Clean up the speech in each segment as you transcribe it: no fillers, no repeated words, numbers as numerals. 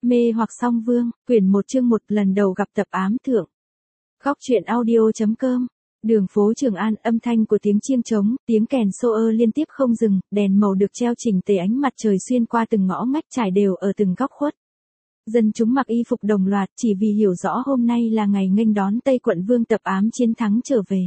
Mê hoặc song vương, quyển 1 chương 1 lần đầu gặp Tập Ám thượng. Góc truyện audio.com. Đường phố Trường An, âm thanh của tiếng chiêng trống, tiếng kèn xô ơ liên tiếp không dừng, đèn màu được treo chỉnh tề ánh mặt trời xuyên qua từng ngõ ngách trải đều ở từng góc khuất. Dân chúng mặc y phục đồng loạt chỉ vì hiểu rõ hôm nay là ngày nghênh đón Tây Quận Vương Tập Ám chiến thắng trở về.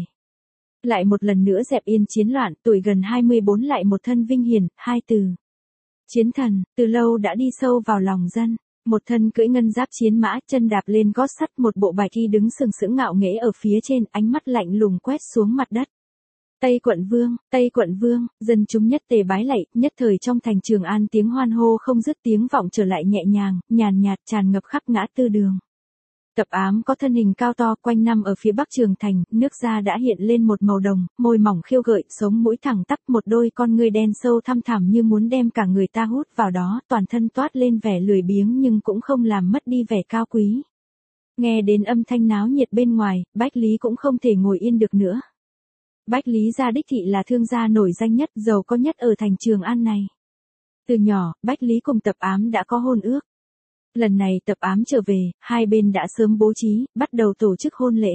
Lại một lần nữa dẹp yên chiến loạn, tuổi gần 24 lại một thân vinh hiển, hai từ. Chiến thần, từ lâu đã đi sâu vào lòng dân. Một thân cưỡi ngân giáp chiến mã, chân đạp lên gót sắt, một bộ bạch y đứng sừng sững ngạo nghễ ở phía trên, ánh mắt lạnh lùng quét xuống mặt đất. Tây Quận Vương, dân chúng nhất tề bái lạy, nhất thời trong thành Trường An tiếng hoan hô không dứt, tiếng vọng trở lại nhẹ nhàng, nhàn nhạt tràn ngập khắp ngã tư đường. Tập Ám có thân hình cao to, quanh năm ở phía bắc Trường Thành, nước da đã hiện lên một màu đồng, môi mỏng khiêu gợi, sống mũi thẳng tắp, một đôi con ngươi đen sâu thăm thẳm như muốn đem cả người ta hút vào đó, toàn thân toát lên vẻ lười biếng nhưng cũng không làm mất đi vẻ cao quý. Nghe đến âm thanh náo nhiệt bên ngoài, Bách Lý cũng không thể ngồi yên được nữa. Bách Lý gia đích thị là thương gia nổi danh nhất, giàu có nhất ở thành Trường An này. Từ nhỏ, Bách Lý cùng Tập Ám đã có hôn ước. Lần này Tập Ám trở về, hai bên đã sớm bố trí, bắt đầu tổ chức hôn lễ.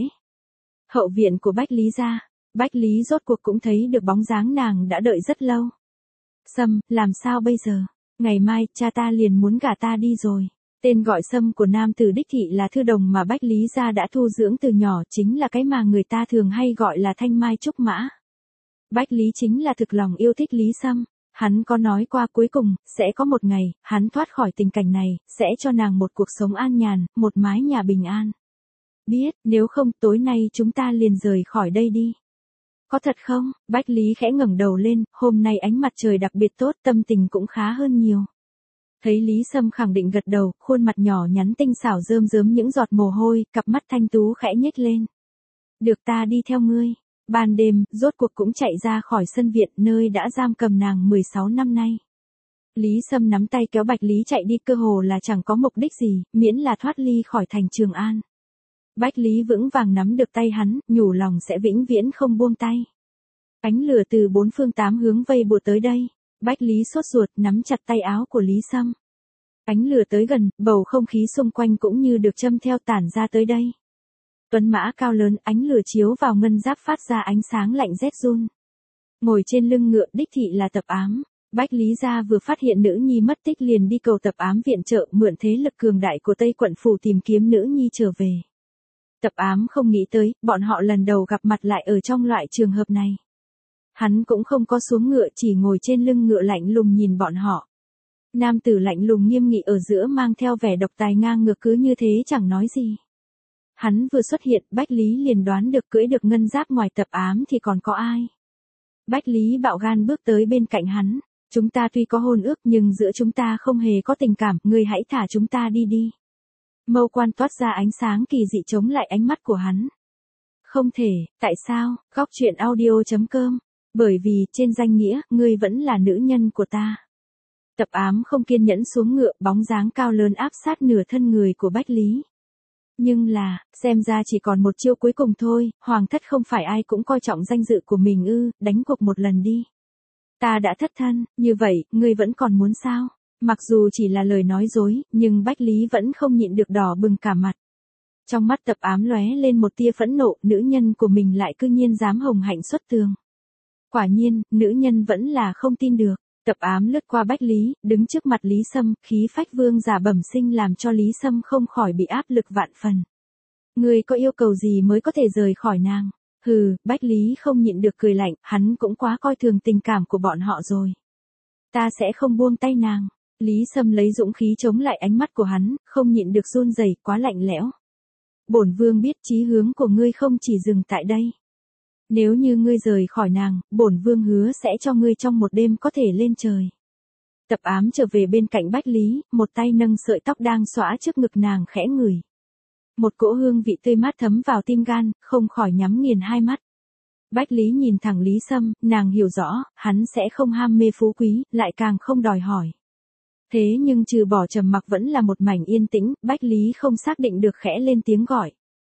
Hậu viện của Bách Lý gia, Bách Lý rốt cuộc cũng thấy được bóng dáng nàng đã đợi rất lâu. Sâm, làm sao bây giờ? Ngày mai, cha ta liền muốn gả ta đi rồi. Tên gọi Sâm của nam tử đích thị là thư đồng mà Bách Lý gia đã thu dưỡng từ nhỏ, chính là cái mà người ta thường hay gọi là thanh mai trúc mã. Bách Lý chính là thực lòng yêu thích Lý Sâm. Hắn có nói qua cuối cùng, sẽ có một ngày, hắn thoát khỏi tình cảnh này, sẽ cho nàng một cuộc sống an nhàn, một mái nhà bình an. Biết, nếu không tối nay chúng ta liền rời khỏi đây đi. Có thật không? Bách Lý khẽ ngẩng đầu lên, hôm nay ánh mặt trời đặc biệt tốt, tâm tình cũng khá hơn nhiều. Thấy Lý Sâm khẳng định gật đầu, khuôn mặt nhỏ nhắn tinh xảo rơm rớm những giọt mồ hôi, cặp mắt thanh tú khẽ nhếch lên. Được, ta đi theo ngươi. Ban đêm, rốt cuộc cũng chạy ra khỏi sân viện nơi đã giam cầm nàng 16 năm nay. Lý Sâm nắm tay kéo Bách Lý chạy đi, cơ hồ là chẳng có mục đích gì, miễn là thoát ly khỏi thành Trường An. Bách Lý vững vàng nắm được tay hắn, nhủ lòng sẽ vĩnh viễn không buông tay. Ánh lửa từ bốn phương tám hướng vây bùa tới đây. Bách Lý sốt ruột nắm chặt tay áo của Lý Sâm. Ánh lửa tới gần, bầu không khí xung quanh cũng như được châm theo tản ra tới đây. Tuấn mã cao lớn, ánh lửa chiếu vào ngân giáp phát ra ánh sáng lạnh rét run. Ngồi trên lưng ngựa đích thị là Tập Ám. Bách Lý gia vừa phát hiện nữ nhi mất tích liền đi cầu Tập Ám viện trợ, mượn thế lực cường đại của Tây Quận phủ tìm kiếm nữ nhi trở về. Tập Ám không nghĩ tới, bọn họ lần đầu gặp mặt lại ở trong loại trường hợp này. Hắn cũng không có xuống ngựa, chỉ ngồi trên lưng ngựa lạnh lùng nhìn bọn họ. Nam tử lạnh lùng nghiêm nghị ở giữa mang theo vẻ độc tài ngang ngược, cứ như thế chẳng nói gì. Hắn vừa xuất hiện, Bách Lý liền đoán được cưỡi được ngân giáp ngoài Tập Ám thì còn có ai. Bách Lý bạo gan bước tới bên cạnh hắn. Chúng ta tuy có hôn ước nhưng giữa chúng ta không hề có tình cảm, ngươi hãy thả chúng ta đi đi. Mâu quan toát ra ánh sáng kỳ dị chống lại ánh mắt của hắn. Không thể, tại sao? Góc truyện audio.com. Bởi vì, trên danh nghĩa, ngươi vẫn là nữ nhân của ta. Tập Ám không kiên nhẫn xuống ngựa, bóng dáng cao lớn áp sát nửa thân người của Bách Lý. Nhưng là, xem ra chỉ còn một chiêu cuối cùng thôi, hoàng thất không phải ai cũng coi trọng danh dự của mình ư, đánh cuộc một lần đi. Ta đã thất thân, như vậy, ngươi vẫn còn muốn sao? Mặc dù chỉ là lời nói dối, nhưng Bách Lý vẫn không nhịn được đỏ bừng cả mặt. Trong mắt Tập Ám lóe lên một tia phẫn nộ, nữ nhân của mình lại cư nhiên dám hồng hạnh xuất tường. Quả nhiên, nữ nhân vẫn là không tin được. Tập Ám lướt qua Bách Lý, đứng trước mặt Lý Sâm, khí phách vương giả bẩm sinh làm cho Lý Sâm không khỏi bị áp lực vạn phần. Ngươi có yêu cầu gì mới có thể rời khỏi nàng? Hừ, Bách Lý không nhịn được cười lạnh, hắn cũng quá coi thường tình cảm của bọn họ rồi. Ta sẽ không buông tay nàng. Lý Sâm lấy dũng khí chống lại ánh mắt của hắn, không nhịn được run rẩy, quá lạnh lẽo. Bổn vương biết chí hướng của ngươi không chỉ dừng tại đây. Nếu như ngươi rời khỏi nàng, bổn vương hứa sẽ cho ngươi trong một đêm có thể lên trời. Tập Ám trở về bên cạnh Bách Lý, một tay nâng sợi tóc đang xõa trước ngực nàng khẽ ngửi. Một cỗ hương vị tươi mát thấm vào tim gan, không khỏi nhắm nghiền hai mắt. Bách Lý nhìn thẳng Lý Sâm, nàng hiểu rõ, hắn sẽ không ham mê phú quý, lại càng không đòi hỏi. Thế nhưng trừ bỏ trầm mặc vẫn là một mảnh yên tĩnh, Bách Lý không xác định được khẽ lên tiếng gọi.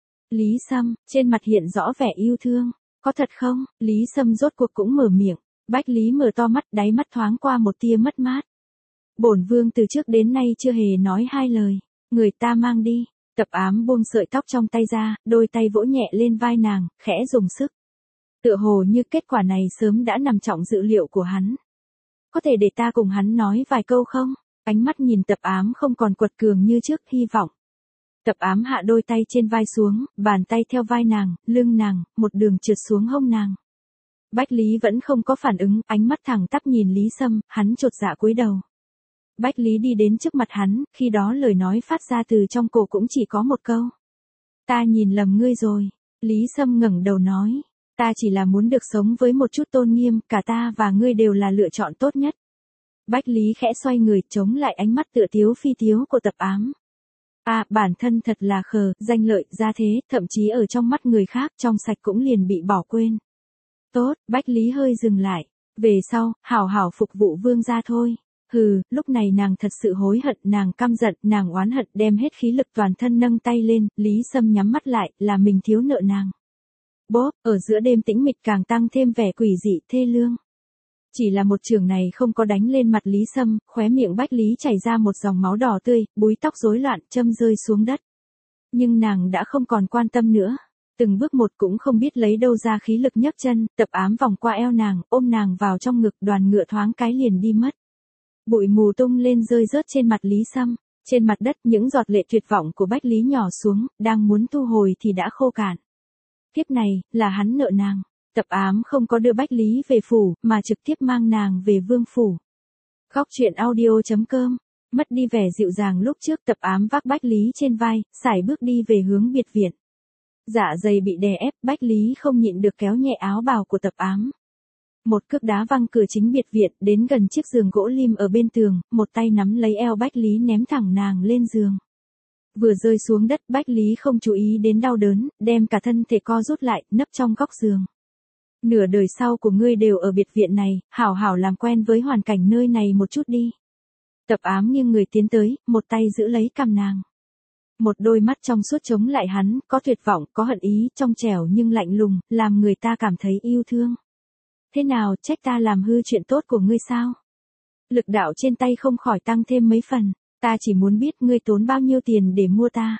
Lý Sâm, trên mặt hiện rõ vẻ yêu thương. Có thật không? Lý Sâm rốt cuộc cũng mở miệng. Bách Lý mở to mắt, đáy mắt thoáng qua một tia mất mát. Bổn vương từ trước đến nay chưa hề nói hai lời, người ta mang đi. Tập Ám buông sợi tóc trong tay ra, đôi tay vỗ nhẹ lên vai nàng, khẽ dùng sức. Tựa hồ như kết quả này sớm đã nằm trong dự liệu của hắn. Có thể để ta cùng hắn nói vài câu không? Ánh mắt nhìn Tập Ám không còn quật cường như trước, hy vọng. Tập Ám hạ đôi tay trên vai xuống, bàn tay theo vai nàng, lưng nàng, một đường trượt xuống hông nàng. Bách Lý vẫn không có phản ứng, ánh mắt thẳng tắp nhìn Lý Sâm, hắn chột dạ cúi đầu. Bách Lý đi đến trước mặt hắn, khi đó lời nói phát ra từ trong cổ cũng chỉ có một câu. Ta nhìn lầm ngươi rồi. Lý Sâm ngẩng đầu nói. Ta chỉ là muốn được sống với một chút tôn nghiêm, cả ta và ngươi đều là lựa chọn tốt nhất. Bách Lý khẽ xoay người chống lại ánh mắt tựa tiếu phi tiếu của Tập Ám. Bản thân thật là khờ, danh lợi, gia thế, thậm chí ở trong mắt người khác trong sạch cũng liền bị bỏ quên. Tốt, Bách Lý hơi dừng lại. Về sau, hảo hảo phục vụ vương gia thôi. Hừ, lúc này nàng thật sự hối hận, nàng căm giận, nàng oán hận, đem hết khí lực toàn thân nâng tay lên, Lý Sâm nhắm mắt lại, là mình thiếu nợ nàng. Bốp, ở giữa đêm tĩnh mịch càng tăng thêm vẻ quỷ dị, thê lương. Chỉ là một chưởng này không có đánh lên mặt Lý Sâm, khóe miệng Bách Lý chảy ra một dòng máu đỏ tươi, búi tóc rối loạn, châm rơi xuống đất. Nhưng nàng đã không còn quan tâm nữa. Từng bước một cũng không biết lấy đâu ra khí lực nhấc chân, Tập Ám vòng qua eo nàng, ôm nàng vào trong ngực, đoàn ngựa thoáng cái liền đi mất. Bụi mù tung lên rơi rớt trên mặt Lý Sâm, trên mặt đất những giọt lệ tuyệt vọng của Bách Lý nhỏ xuống, đang muốn thu hồi thì đã khô cạn. Kiếp này, là hắn nợ nàng. Tập Ám không có đưa Bách Lý về phủ, mà trực tiếp mang nàng về vương phủ. Góc truyện audio.com. Mất đi vẻ dịu dàng lúc trước, Tập Ám vác Bách Lý trên vai, sải bước đi về hướng biệt viện. Dạ dày bị đè ép, Bách Lý không nhịn được kéo nhẹ áo bào của Tập Ám. Một cước đá văng cửa chính biệt viện, đến gần chiếc giường gỗ lim ở bên tường, một tay nắm lấy eo Bách Lý ném thẳng nàng lên giường. Vừa rơi xuống đất, Bách Lý không chú ý đến đau đớn, đem cả thân thể co rút lại, nấp trong góc giường. Nửa đời sau của ngươi đều ở biệt viện này, hảo hảo làm quen với hoàn cảnh nơi này một chút đi. Tập Ám nghiêng người tiến tới, một tay giữ lấy cằm nàng. Một đôi mắt trong suốt chống lại hắn, có tuyệt vọng, có hận ý, trong trẻo nhưng lạnh lùng, làm người ta cảm thấy yêu thương. Thế nào, trách ta làm hư chuyện tốt của ngươi sao? Lực đạo trên tay không khỏi tăng thêm mấy phần, ta chỉ muốn biết ngươi tốn bao nhiêu tiền để mua ta.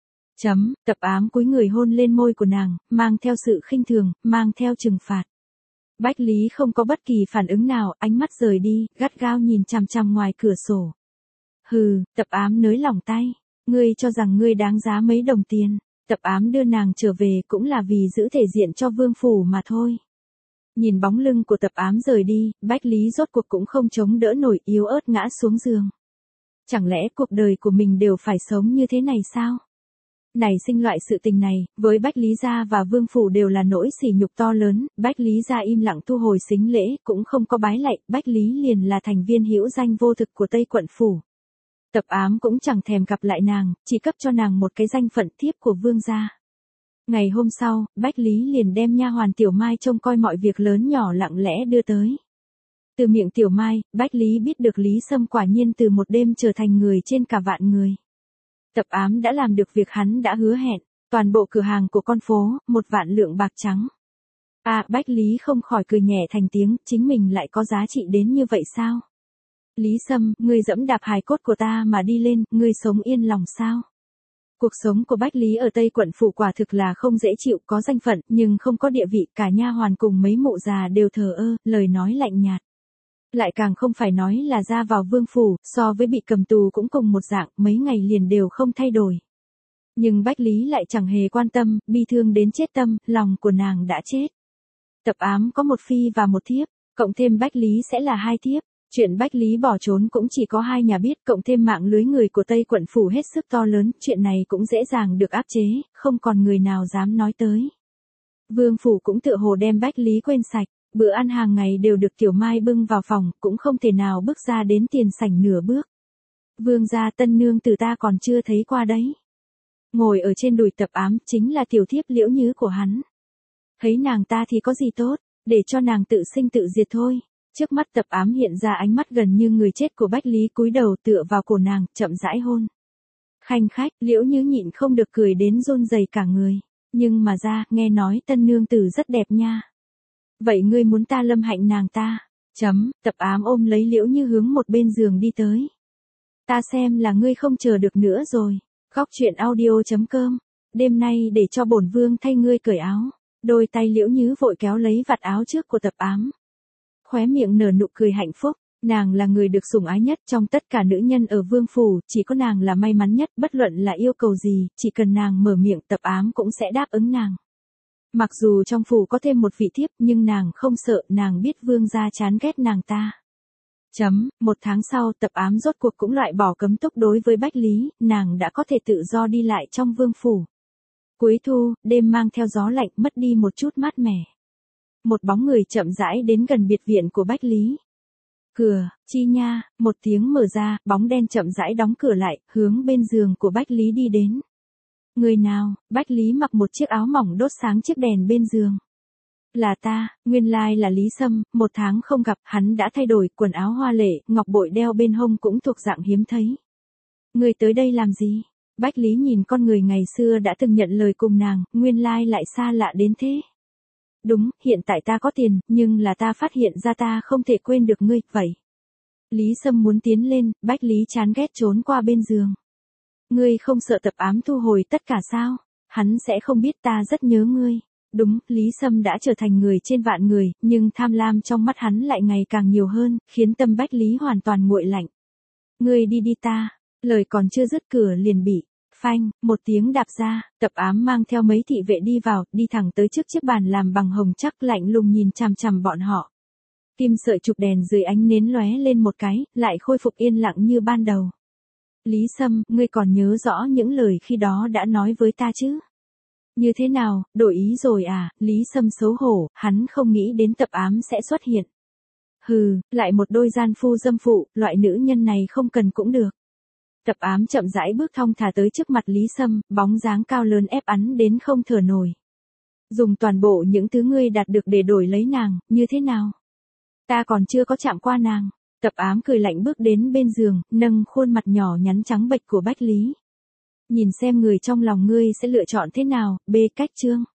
Tập Ám cúi người hôn lên môi của nàng, mang theo sự khinh thường, mang theo trừng phạt. Bách Lý không có bất kỳ phản ứng nào, ánh mắt rời đi, gắt gao nhìn chằm chằm ngoài cửa sổ. Hừ, Tập Ám nới lỏng tay, ngươi cho rằng ngươi đáng giá mấy đồng tiền. Tập Ám đưa nàng trở về cũng là vì giữ thể diện cho vương phủ mà thôi. Nhìn bóng lưng của Tập Ám rời đi, Bách Lý rốt cuộc cũng không chống đỡ nổi, yếu ớt ngã xuống giường. Chẳng lẽ cuộc đời của mình đều phải sống như thế này sao? Nảy sinh loại sự tình này, với Bách Lý gia và vương phủ đều là nỗi sỉ nhục to lớn, Bách Lý gia im lặng thu hồi sính lễ, cũng không có bái lạy, Bách Lý liền là thành viên hữu danh vô thực của Tây quận phủ. Tập Ám cũng chẳng thèm gặp lại nàng, chỉ cấp cho nàng một cái danh phận thiếp của vương gia. Ngày hôm sau, Bách Lý liền đem nha hoàn Tiểu Mai trông coi mọi việc lớn nhỏ lặng lẽ đưa tới. Từ miệng Tiểu Mai, Bách Lý biết được Lý Sâm quả nhiên từ một đêm trở thành người trên cả vạn người. Tập Ám đã làm được việc hắn đã hứa hẹn, toàn bộ cửa hàng của con phố, 1 vạn lượng bạc trắng. Bách Lý không khỏi cười nhẹ thành tiếng, chính mình lại có giá trị đến như vậy sao? Lý Sâm, ngươi dẫm đạp hài cốt của ta mà đi lên, ngươi sống yên lòng sao? Cuộc sống của Bách Lý ở Tây quận phủ quả thực là không dễ chịu, có danh phận, nhưng không có địa vị, cả nha hoàn cùng mấy mụ già đều thờ ơ, lời nói lạnh nhạt. Lại càng không phải nói là ra vào vương phủ, so với bị cầm tù cũng cùng một dạng, mấy ngày liền đều không thay đổi. Nhưng Bách Lý lại chẳng hề quan tâm, bi thương đến chết tâm, lòng của nàng đã chết. Tập Ám có một phi và một thiếp, cộng thêm Bách Lý sẽ là 2 thiếp. Chuyện Bách Lý bỏ trốn cũng chỉ có 2 nhà biết, cộng thêm mạng lưới người của Tây quận phủ hết sức to lớn, chuyện này cũng dễ dàng được áp chế, không còn người nào dám nói tới. Vương phủ cũng tựa hồ đem Bách Lý quên sạch, bữa ăn hàng ngày đều được Tiểu Mai bưng vào phòng, cũng không thể nào bước ra đến tiền sảnh nửa bước. Vương gia tân nương từ ta còn chưa thấy qua đấy. Ngồi ở trên đùi Tập Ám chính là tiểu thiếp Liễu Nhứ của hắn. Thấy nàng ta thì có gì tốt, để cho nàng tự sinh tự diệt thôi. Trước mắt Tập Ám hiện ra ánh mắt gần như người chết của Bách Lý, cúi đầu tựa vào cổ nàng, chậm rãi hôn. Khanh khách, Liễu Nhứ nhịn không được cười đến run rẩy cả người. Nhưng mà ra, nghe nói tân nương tử rất đẹp nha. Vậy ngươi muốn ta lâm hạnh nàng ta? Tập ám ôm lấy Liễu Như hướng một bên giường đi tới. Ta xem là ngươi không chờ được nữa rồi. Góc truyện audio.com. Đêm nay để cho bổn vương thay ngươi cởi áo. Đôi tay Liễu Như vội kéo lấy vạt áo trước của tập ám. Khóe miệng nở nụ cười hạnh phúc. Nàng là người được sủng ái nhất trong tất cả nữ nhân ở vương phủ, chỉ có nàng là may mắn nhất, bất luận là yêu cầu gì, chỉ cần nàng mở miệng tập ám cũng sẽ đáp ứng nàng. Mặc dù trong phủ có thêm một vị thiếp nhưng nàng không sợ, nàng biết vương gia chán ghét nàng ta. Một tháng sau tập ám rốt cuộc cũng loại bỏ cấm túc đối với Bách Lý, nàng đã có thể tự do đi lại trong vương phủ. Cuối thu, đêm mang theo gió lạnh mất đi một chút mát mẻ. Một bóng người chậm rãi đến gần biệt viện của Bách Lý. Cửa, chi nha, một tiếng mở ra, bóng đen chậm rãi đóng cửa lại, hướng bên giường của Bách Lý đi đến. Người nào? Bách Lý mặc một chiếc áo mỏng đốt sáng chiếc đèn bên giường. Là ta, nguyên lai là Lý Sâm, một tháng không gặp, hắn đã thay đổi, quần áo hoa lệ, ngọc bội đeo bên hông cũng thuộc dạng hiếm thấy. Người tới đây làm gì? Bách Lý nhìn con người ngày xưa đã từng nhận lời cùng nàng, nguyên lai lại xa lạ đến thế. Đúng, hiện tại ta có tiền, nhưng là ta phát hiện ra ta không thể quên được ngươi, vậy. Lý Sâm muốn tiến lên, Bách Lý chán ghét trốn qua bên giường. Ngươi không sợ tập ám thu hồi tất cả sao? Hắn sẽ không biết ta rất nhớ ngươi. Đúng, Lý Sâm đã trở thành người trên vạn người, nhưng tham lam trong mắt hắn lại ngày càng nhiều hơn, khiến tâm Bách Lý hoàn toàn nguội lạnh. Ngươi đi đi ta, lời còn chưa dứt cửa liền bị, phanh, một tiếng đạp ra, tập ám mang theo mấy thị vệ đi vào, đi thẳng tới trước chiếc bàn làm bằng hồng chắc lạnh lùng nhìn chằm chằm bọn họ. Kim sợi chụp đèn dưới ánh nến lóe lên một cái, lại khôi phục yên lặng như ban đầu. Lý Sâm, ngươi còn nhớ rõ những lời khi đó đã nói với ta chứ? Như thế nào, đổi ý rồi à? Lý Sâm xấu hổ, hắn không nghĩ đến tập ám sẽ xuất hiện. Hừ, lại một đôi gian phu dâm phụ, loại nữ nhân này không cần cũng được. Tập ám chậm rãi bước thong thả tới trước mặt Lý Sâm, bóng dáng cao lớn ép ắn đến không thở nổi. Dùng toàn bộ những thứ ngươi đạt được để đổi lấy nàng, như thế nào? Ta còn chưa có chạm qua nàng. Tập ám cười lạnh bước đến bên giường, nâng khuôn mặt nhỏ nhắn trắng bệch của Bách Lý. Nhìn xem người trong lòng ngươi sẽ lựa chọn thế nào, bê cách chương.